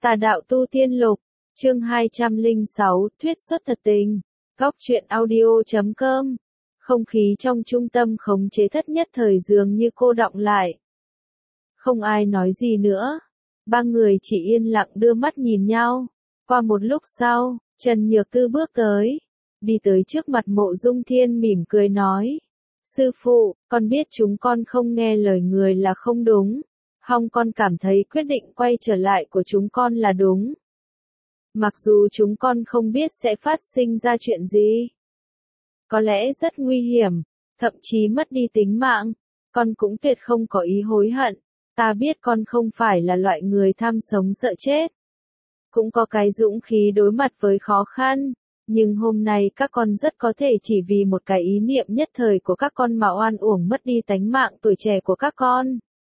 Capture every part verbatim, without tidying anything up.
Tà đạo tu tiên lục, chương hai trăm lẻ sáu, thuyết xuất thật tình. Góc truyện audio chấm com. Không khí trong trung tâm khống chế thất nhất thời dường như cô đọng lại. Không ai nói gì nữa. Ba người chỉ yên lặng đưa mắt nhìn nhau. Qua một lúc sau, Trần Nhược Tư bước tới. Đi tới trước mặt Mộ Dung Thiên mỉm cười nói. Sư phụ, con biết chúng con không nghe lời người là không đúng. Hong con cảm thấy quyết định quay trở lại của chúng con là đúng. Mặc dù chúng con không biết sẽ phát sinh ra chuyện gì. Có lẽ rất nguy hiểm, thậm chí mất đi tính mạng. Con cũng tuyệt không có ý hối hận. Ta biết con không phải là loại người tham sống sợ chết. Cũng có cái dũng khí đối mặt với khó khăn. Nhưng hôm nay các con rất có thể chỉ vì một cái ý niệm nhất thời của các con mà oan uổng mất đi tánh mạng tuổi trẻ của các con.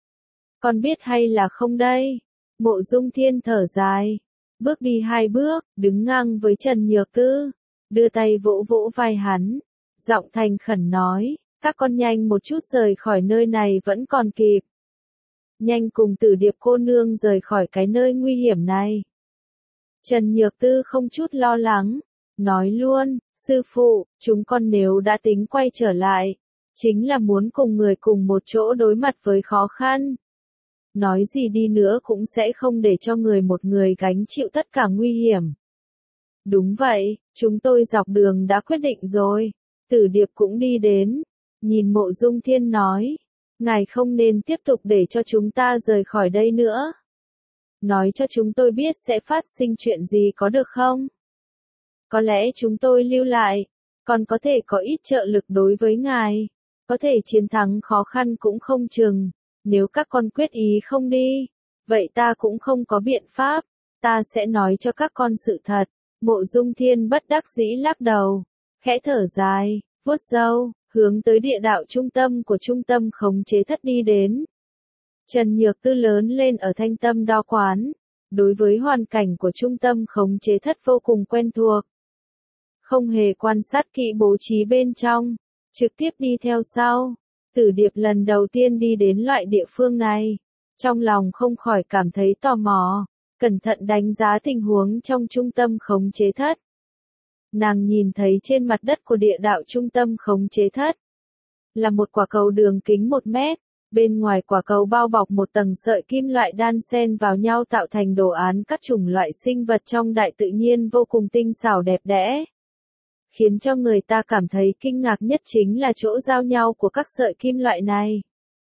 Con biết hay là không đây? Mộ Dung Thiên thở dài. Bước đi hai bước, đứng ngang với Trần Nhược Tư. Đưa tay vỗ vỗ vai hắn. Giọng thành khẩn nói. Các con nhanh một chút rời khỏi nơi này vẫn còn kịp. Nhanh cùng Tử Điệp cô nương rời khỏi cái nơi nguy hiểm này. Trần Nhược Tư không chút lo lắng. Nói luôn, sư phụ, chúng con nếu đã tính quay trở lại. Chính là muốn cùng người cùng một chỗ đối mặt với khó khăn. Nói gì đi nữa cũng sẽ không để cho người một người gánh chịu tất cả nguy hiểm. Đúng vậy, chúng tôi dọc đường đã quyết định rồi. Tử Điệp cũng đi đến. Nhìn Mộ Dung Thiên nói. Ngài không nên tiếp tục để cho chúng ta rời khỏi đây nữa. Nói cho chúng tôi biết sẽ phát sinh chuyện gì có được không? Có lẽ chúng tôi lưu lại. Còn có thể có ít trợ lực đối với ngài. Có thể chiến thắng khó khăn cũng không chừng. Nếu các con quyết ý không đi, vậy ta cũng không có biện pháp, ta sẽ nói cho các con sự thật. Mộ Dung Thiên bất đắc dĩ lắc đầu, khẽ thở dài, vuốt râu, hướng tới địa đạo trung tâm của trung tâm khống chế thất đi đến. Trần Nhược Tư lớn lên ở Thanh Tâm Đao Quán, đối với hoàn cảnh của trung tâm khống chế thất vô cùng quen thuộc. Không hề quan sát kỹ bố trí bên trong, trực tiếp đi theo sau. Tử Điệp lần đầu tiên đi đến loại địa phương này, trong lòng không khỏi cảm thấy tò mò, cẩn thận đánh giá tình huống trong trung tâm khống chế thất. Nàng nhìn thấy trên mặt đất của địa đạo trung tâm khống chế thất, là một quả cầu đường kính một mét, bên ngoài quả cầu bao bọc một tầng sợi kim loại đan xen vào nhau tạo thành đồ án các chủng loại sinh vật trong đại tự nhiên vô cùng tinh xảo đẹp đẽ. Khiến cho người ta cảm thấy kinh ngạc nhất chính là chỗ giao nhau của các sợi kim loại này.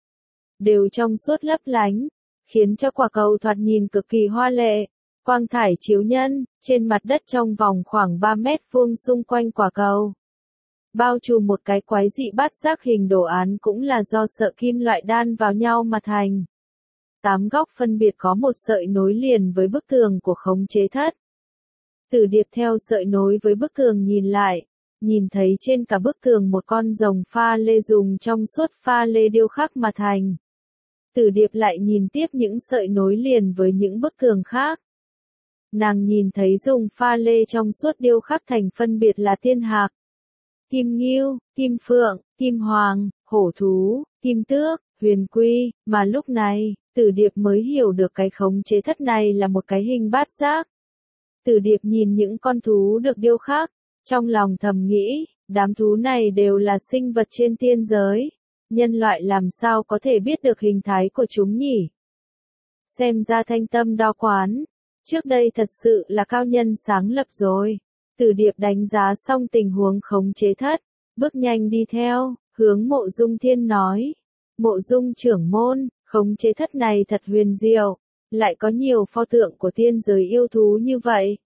Đều trong suốt lấp lánh, khiến cho quả cầu thoạt nhìn cực kỳ hoa lệ, quang thải chiếu nhân, trên mặt đất trong vòng khoảng ba mét vuông xung quanh quả cầu. Bao trùm một cái quái dị bát giác hình đồ án cũng là do sợi kim loại đan vào nhau mà thành. Tám góc phân biệt có một sợi nối liền với bức tường của khống chế thất. Tử Điệp theo sợi nối với bức tường nhìn lại, nhìn thấy trên cả bức tường một con rồng pha lê dùng trong suốt pha lê điêu khắc mà thành. Tử Điệp lại nhìn tiếp những sợi nối liền với những bức tường khác. Nàng nhìn thấy dùng pha lê trong suốt điêu khắc thành phân biệt là thiên hạc, kim ngưu, kim phượng, kim hoàng, hổ thú, kim tước, huyền quy, mà lúc này, Tử Điệp mới hiểu được cái khống chế thất này là một cái hình bát giác. Tử Điệp nhìn những con thú được điêu khắc, trong lòng thầm nghĩ, đám thú này đều là sinh vật trên tiên giới, nhân loại làm sao có thể biết được hình thái của chúng nhỉ? Xem ra Thanh Tâm Đao Quán, trước đây thật sự là cao nhân sáng lập rồi. Tử Điệp đánh giá xong tình huống khống chế thất, bước nhanh đi theo, hướng Mộ Dung Thiên nói. Mộ Dung trưởng môn, khống chế thất này thật huyền diệu. Lại có nhiều pho tượng của tiên giới yêu thú như vậy.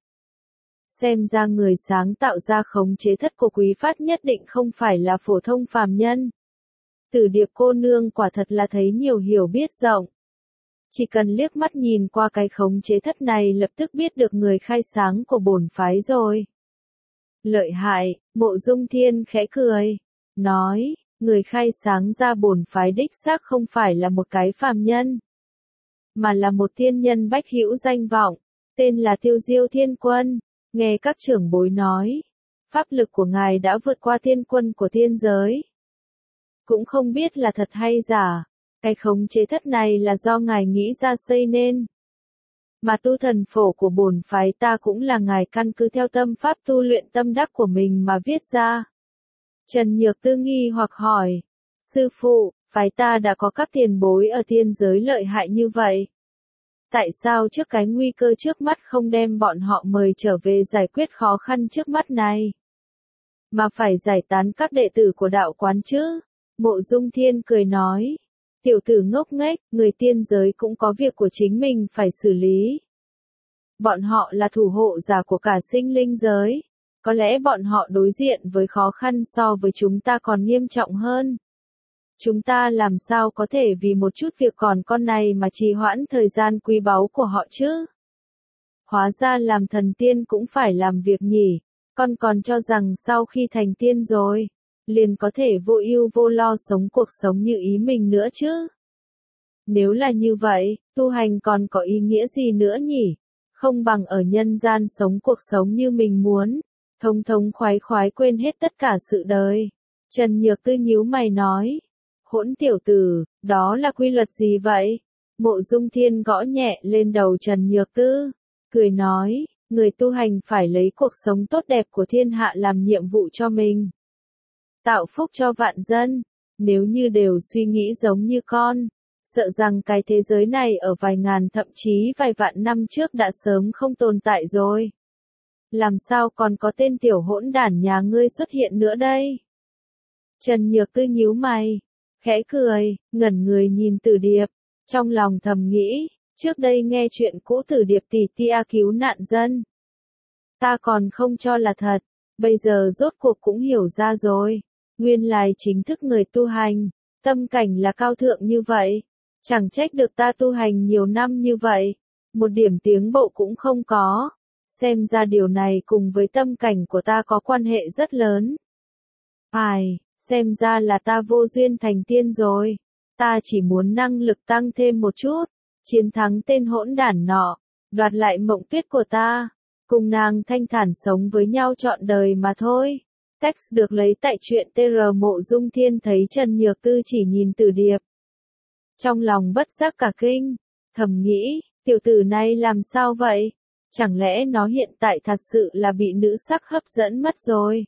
Xem ra người sáng tạo ra khống chế thất của Quý Phát nhất định không phải là phổ thông phàm nhân. Tử Điệp cô nương quả thật là thấy nhiều hiểu biết rộng. Chỉ cần liếc mắt nhìn qua cái khống chế thất này lập tức biết được người khai sáng của bổn phái rồi. Lợi hại, Mộ Dung Thiên khẽ cười, nói, người khai sáng ra bổn phái đích xác không phải là một cái phàm nhân, mà là một tiên nhân bách hữu danh vọng, tên là Tiêu Diêu Thiên Quân. Nghe các trưởng bối nói, pháp lực của ngài đã vượt qua thiên quân của thiên giới. Cũng không biết là thật hay giả, cái khống chế thất này là do ngài nghĩ ra xây nên. Mà tu thần phổ của bổn phái ta cũng là ngài căn cứ theo tâm pháp tu luyện tâm đắc của mình mà viết ra. Trần Nhược Tư nghi hoặc hỏi. Sư phụ, phái ta đã có các tiền bối ở thiên giới lợi hại như vậy. Tại sao trước cái nguy cơ trước mắt không đem bọn họ mời trở về giải quyết khó khăn trước mắt này? Mà phải giải tán các đệ tử của đạo quán chứ? Mộ Dung Thiên cười nói. Tiểu tử ngốc nghếch, người tiên giới cũng có việc của chính mình phải xử lý. Bọn họ là thủ hộ giả của cả sinh linh giới. Có lẽ bọn họ đối diện với khó khăn so với chúng ta còn nghiêm trọng hơn. Chúng ta làm sao có thể vì một chút việc còn con này mà trì hoãn thời gian quý báu của họ chứ? Hóa ra làm thần tiên cũng phải làm việc nhỉ. Con còn cho rằng sau khi thành tiên rồi, liền có thể vô ưu vô lo sống cuộc sống như ý mình nữa chứ? Nếu là như vậy, tu hành còn có ý nghĩa gì nữa nhỉ? Không bằng ở nhân gian sống cuộc sống như mình muốn, thống thống khoái khoái quên hết tất cả sự đời. Trần Nhược Tư nhíu mày nói. Hỗn tiểu tử, đó là quy luật gì vậy? Mộ Dung Thiên gõ nhẹ lên đầu Trần Nhược Tư, cười nói, người tu hành phải lấy cuộc sống tốt đẹp của thiên hạ làm nhiệm vụ cho mình. Tạo phúc cho vạn dân, nếu như đều suy nghĩ giống như con, sợ rằng cái thế giới này ở vài ngàn thậm chí vài vạn năm trước đã sớm không tồn tại rồi. Làm sao còn có tên tiểu hỗn đản nhà ngươi xuất hiện nữa đây? Trần Nhược Tư nhíu mày, khẽ cười, ngẩn người nhìn Tử Điệp, trong lòng thầm nghĩ, trước đây nghe chuyện cũ Tử Điệp tỷ tia cứu nạn dân. Ta còn không cho là thật, bây giờ rốt cuộc cũng hiểu ra rồi, nguyên lai chính thức người tu hành, tâm cảnh là cao thượng như vậy, chẳng trách được ta tu hành nhiều năm như vậy, một điểm tiến bộ cũng không có, xem ra điều này cùng với tâm cảnh của ta có quan hệ rất lớn. Ai, xem ra là ta vô duyên thành tiên rồi, ta chỉ muốn năng lực tăng thêm một chút, chiến thắng tên hỗn đản nọ, đoạt lại mộng tuyết của ta, cùng nàng thanh thản sống với nhau trọn đời mà thôi. Text được lấy tại truyện tê rờ. Mộ Dung Thiên thấy Trần Nhược Tư chỉ nhìn Tử Điệp, trong lòng bất giác cả kinh, thầm nghĩ, tiểu tử này làm sao vậy? Chẳng lẽ nó hiện tại thật sự là bị nữ sắc hấp dẫn mất rồi?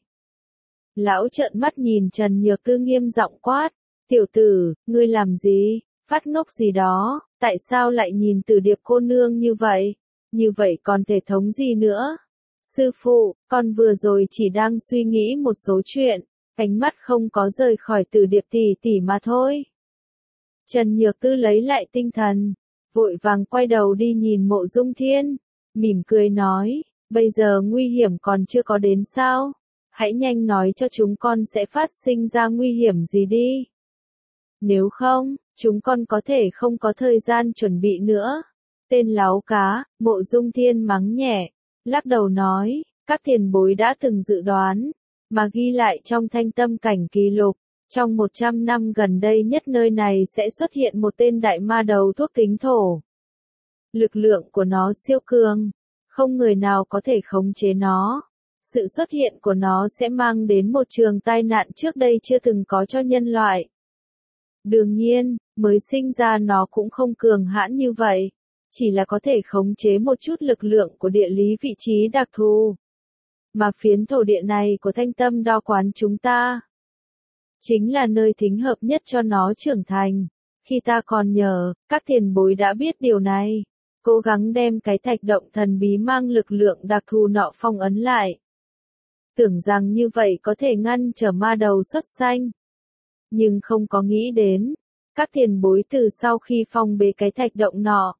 Lão trợn mắt nhìn Trần Nhược Tư nghiêm giọng quát, tiểu tử, ngươi làm gì, phát ngốc gì đó, tại sao lại nhìn Tử Điệp cô nương như vậy, như vậy còn thể thống gì nữa? Sư phụ, con vừa rồi chỉ đang suy nghĩ một số chuyện, ánh mắt không có rời khỏi Tử Điệp tỷ tỷ mà thôi. Trần Nhược Tư lấy lại tinh thần, vội vàng quay đầu đi nhìn Mộ Dung Thiên, mỉm cười nói, bây giờ nguy hiểm còn chưa có đến sao? Hãy nhanh nói cho chúng con sẽ phát sinh ra nguy hiểm gì đi. Nếu không, chúng con có thể không có thời gian chuẩn bị nữa. Tên láo cá, Mộ Dung Thiên mắng nhẹ, lắc đầu nói, các tiền bối đã từng dự đoán, mà ghi lại trong thanh tâm cảnh kỳ lục, trong một trăm năm gần đây nhất nơi này sẽ xuất hiện một tên đại ma đầu thuốc tính thổ. Lực lượng của nó siêu cường, không người nào có thể khống chế nó. Sự xuất hiện của nó sẽ mang đến một trường tai nạn trước đây chưa từng có cho nhân loại. Đương nhiên, mới sinh ra nó cũng không cường hãn như vậy, chỉ là có thể khống chế một chút lực lượng của địa lý vị trí đặc thù. Mà phiến thổ địa này của thanh tâm đo quán chúng ta, chính là nơi thích hợp nhất cho nó trưởng thành. Khi ta còn nhờ, các tiền bối đã biết điều này, cố gắng đem cái thạch động thần bí mang lực lượng đặc thù nọ phong ấn lại. Tưởng rằng như vậy có thể ngăn trở ma đầu xuất sanh. Nhưng không có nghĩ đến, các tiền bối từ sau khi phong bế cái thạch động nọ,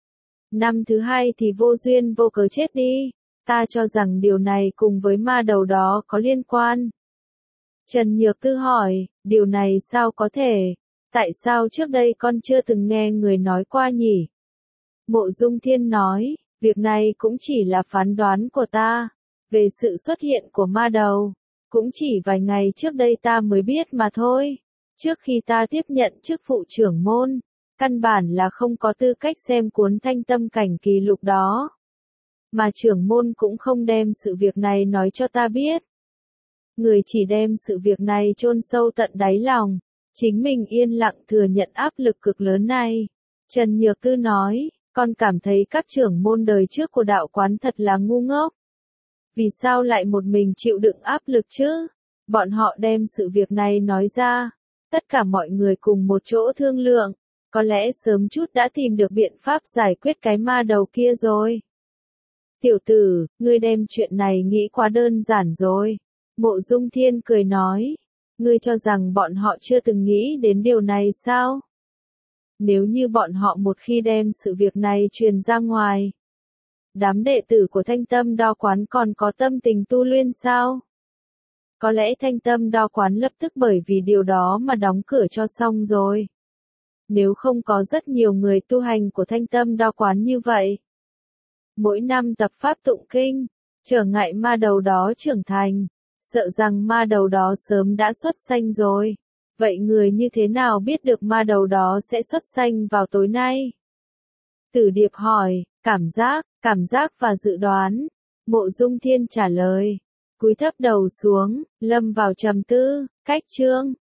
năm thứ hai thì vô duyên vô cớ chết đi. Ta cho rằng điều này cùng với ma đầu đó có liên quan. Trần Nhược Tư hỏi, điều này sao có thể? Tại sao trước đây con chưa từng nghe người nói qua nhỉ? Mộ Dung Thiên nói, việc này cũng chỉ là phán đoán của ta, về sự xuất hiện của ma đầu, cũng chỉ vài ngày trước đây ta mới biết mà thôi. Trước khi ta tiếp nhận chức vụ trưởng môn, căn bản là không có tư cách xem cuốn thanh tâm cảnh kỳ lục đó. Mà trưởng môn cũng không đem sự việc này nói cho ta biết. Người chỉ đem sự việc này chôn sâu tận đáy lòng, chính mình yên lặng thừa nhận áp lực cực lớn này. Trần Nhược Tư nói, Con cảm thấy các trưởng môn đời trước của đạo quán thật là ngu ngốc. Vì sao lại một mình chịu đựng áp lực chứ? Bọn họ đem sự việc này nói ra. Tất cả mọi người cùng một chỗ thương lượng. Có lẽ sớm chút đã tìm được biện pháp giải quyết cái ma đầu kia rồi. Tiểu tử, ngươi đem chuyện này nghĩ quá đơn giản rồi. Mộ Dung Thiên cười nói. Ngươi cho rằng bọn họ chưa từng nghĩ đến điều này sao? Nếu như bọn họ một khi đem sự việc này truyền ra ngoài, đám đệ tử của Thanh Tâm Đao Quán còn có tâm tình tu luyện sao? Có lẽ Thanh Tâm Đao Quán lập tức bởi vì điều đó mà đóng cửa cho xong rồi. Nếu không có rất nhiều người tu hành của Thanh Tâm Đao Quán như vậy, mỗi năm tập pháp tụng kinh, trở ngại ma đầu đó trưởng thành, sợ rằng ma đầu đó sớm đã xuất sanh rồi. Vậy người như thế nào biết được ma đầu đó sẽ xuất sanh vào tối nay? Tử Điệp hỏi, cảm giác, cảm giác và dự đoán. Mộ Dung Thiên trả lời, cúi thấp đầu xuống, lâm vào trầm tư. Cách chương